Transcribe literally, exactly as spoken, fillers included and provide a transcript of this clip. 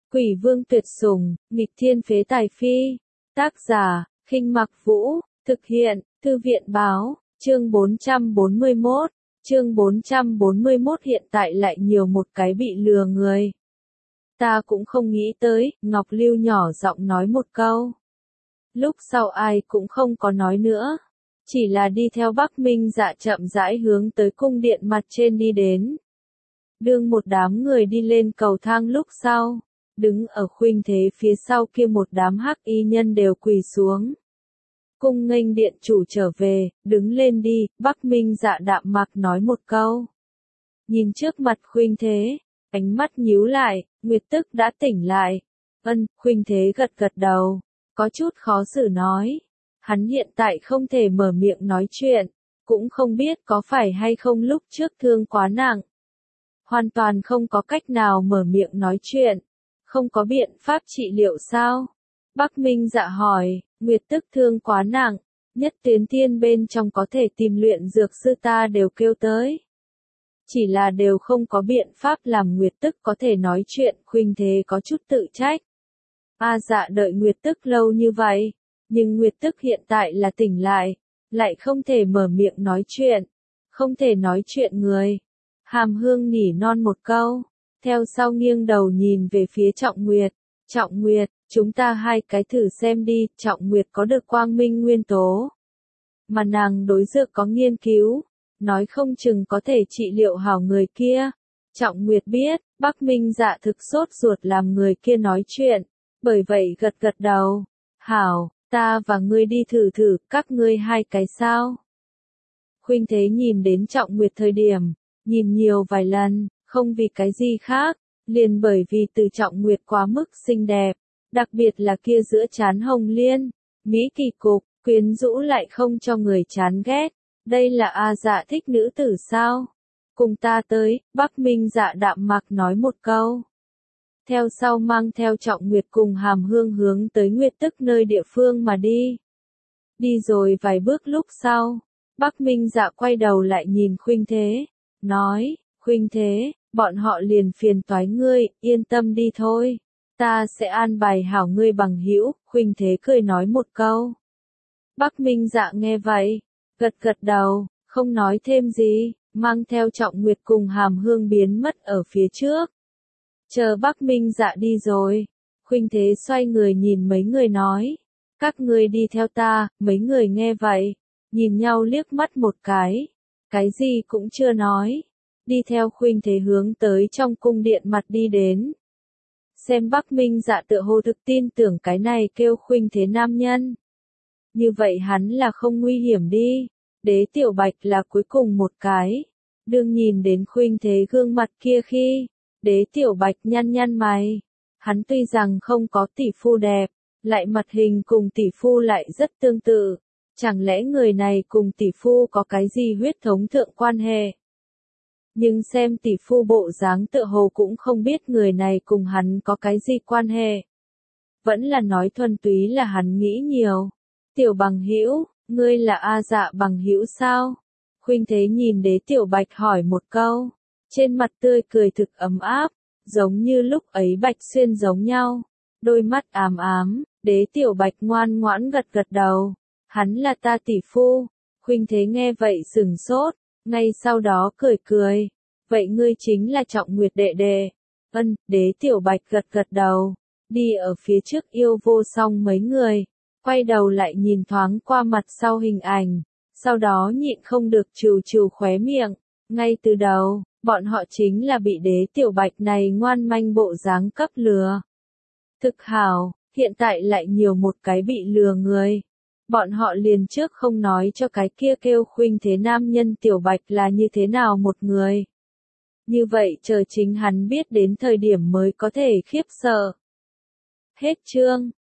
Quỷ vương tuyệt sủng, nghịch thiên phế tài phi. Tác giả, Khinh Mặc Vũ, thực hiện, Thư viện báo, chương bốn trăm bốn mươi mốt. Chương bốn trăm bốn mươi mốt hiện tại lại nhiều một cái bị lừa người. Ta cũng không nghĩ tới, Ngọc Lưu nhỏ giọng nói một câu. Lúc sau ai cũng không có nói nữa. Chỉ là đi theo Bắc Minh Dạ chậm rãi hướng tới cung điện mặt trên đi đến. Đương một đám người đi lên cầu thang lúc sau, đứng ở khuynh thế phía sau kia một đám hắc y nhân đều quỳ xuống. Cung nghênh điện chủ trở về, đứng lên đi, Bắc Minh Dạ đạm mạc nói một câu. Nhìn trước mặt khuynh thế, ánh mắt nhíu lại, Nguyệt Tức đã tỉnh lại. Ân, khuynh thế gật gật đầu, có chút khó xử nói. Hắn hiện tại không thể mở miệng nói chuyện, cũng không biết có phải hay không lúc trước thương quá nặng. Hoàn toàn không có cách nào mở miệng nói chuyện, không có biện pháp trị liệu sao? Bắc Minh Dạ hỏi, Nguyệt Tức thương quá nặng, nhất tuyến thiên bên trong có thể tìm luyện dược sư ta đều kêu tới. Chỉ là đều không có biện pháp làm Nguyệt Tức có thể nói chuyện, khuynh thế có chút tự trách. A Dạ đợi Nguyệt Tức lâu như vậy, nhưng Nguyệt Tức hiện tại là tỉnh lại, lại không thể mở miệng nói chuyện, không thể nói chuyện người. Hàm Hương nỉ non một câu, theo sau nghiêng đầu nhìn về phía Trọng Nguyệt. Trọng Nguyệt, chúng ta hai cái thử xem đi, Trọng Nguyệt có được quang minh nguyên tố. Mà nàng đối dược có nghiên cứu, nói không chừng có thể trị liệu hảo người kia. Trọng Nguyệt biết, Bắc Minh Dạ thực sốt ruột làm người kia nói chuyện, bởi vậy gật gật đầu. Hảo, ta và ngươi đi thử thử, các ngươi hai cái sao? Khuynh thế nhìn đến Trọng Nguyệt thời điểm, nhìn nhiều vài lần, không vì cái gì khác, liền bởi vì từ Trọng Nguyệt quá mức xinh đẹp, đặc biệt là kia giữa trán hồng liên, mỹ kỳ cục, quyến rũ lại không cho người chán ghét. Đây là A Dạ thích nữ tử sao? Cùng ta tới, Bắc Minh Dạ đạm mạc nói một câu. Theo sau mang theo Trọng Nguyệt cùng Hàm Hương hướng tới Nguyệt Tức nơi địa phương mà đi. Đi rồi vài bước lúc sau, Bắc Minh Dạ quay đầu lại nhìn khuynh thế, nói, khuynh thế, bọn họ liền phiền toái ngươi, yên tâm đi thôi. Ta sẽ an bài hảo ngươi bằng hữu, khuynh thế cười nói một câu. Bắc Minh Dạ nghe vậy, gật gật đầu, không nói thêm gì, mang theo Trọng Nguyệt cùng Hàm Hương biến mất ở phía trước. Chờ Bắc Minh Dạ đi rồi, khuynh thế xoay người nhìn mấy người nói, các ngươi đi theo ta. Mấy người nghe vậy, nhìn nhau liếc mắt một cái, cái gì cũng chưa nói, đi theo khuynh thế hướng tới trong cung điện mặt đi đến. Xem Bắc Minh Dạ tựa hồ thực tin tưởng cái này kêu khuynh thế nam nhân. Như vậy hắn là không nguy hiểm đi. Đế Tiểu Bạch là cuối cùng một cái. Đương nhìn đến khuynh thế gương mặt kia khi, Đế Tiểu Bạch nhăn nhăn mày. Hắn tuy rằng không có tỷ phu đẹp, lại mặt hình cùng tỷ phu lại rất tương tự. Chẳng lẽ người này cùng tỷ phu có cái gì huyết thống thượng quan hệ? Nhưng xem tỷ phu bộ dáng tựa hồ cũng không biết người này cùng hắn có cái gì quan hệ. Vẫn là nói thuần túy là hắn nghĩ nhiều. Tiểu bằng hữu, ngươi là A Dạ bằng hữu sao? Khuynh thế nhìn Đế Tiểu Bạch hỏi một câu. Trên mặt tươi cười thực ấm áp, giống như lúc ấy Bạch Xuyên giống nhau. Đôi mắt ám ám, Đế Tiểu Bạch ngoan ngoãn gật gật đầu. Hắn là ta tỷ phu. Khuynh thế nghe vậy sửng sốt, ngay sau đó cười cười. Vậy ngươi chính là Trọng Nguyệt đệ đệ. Ân, Đế Tiểu Bạch gật gật đầu. Đi ở phía trước yêu vô song mấy người. Quay đầu lại nhìn thoáng qua mặt sau hình ảnh. Sau đó nhịn không được trừ trừ khóe miệng. Ngay từ đầu, bọn họ chính là bị Đế Tiểu Bạch này ngoan manh bộ dáng cấp lừa. Thực hảo, hiện tại lại nhiều một cái bị lừa người. Bọn họ liền trước không nói cho cái kia kêu khuynh thế nam nhân Tiểu Bạch là như thế nào một người. Như vậy chờ chính hắn biết đến thời điểm mới có thể khiếp sợ. Hết chương.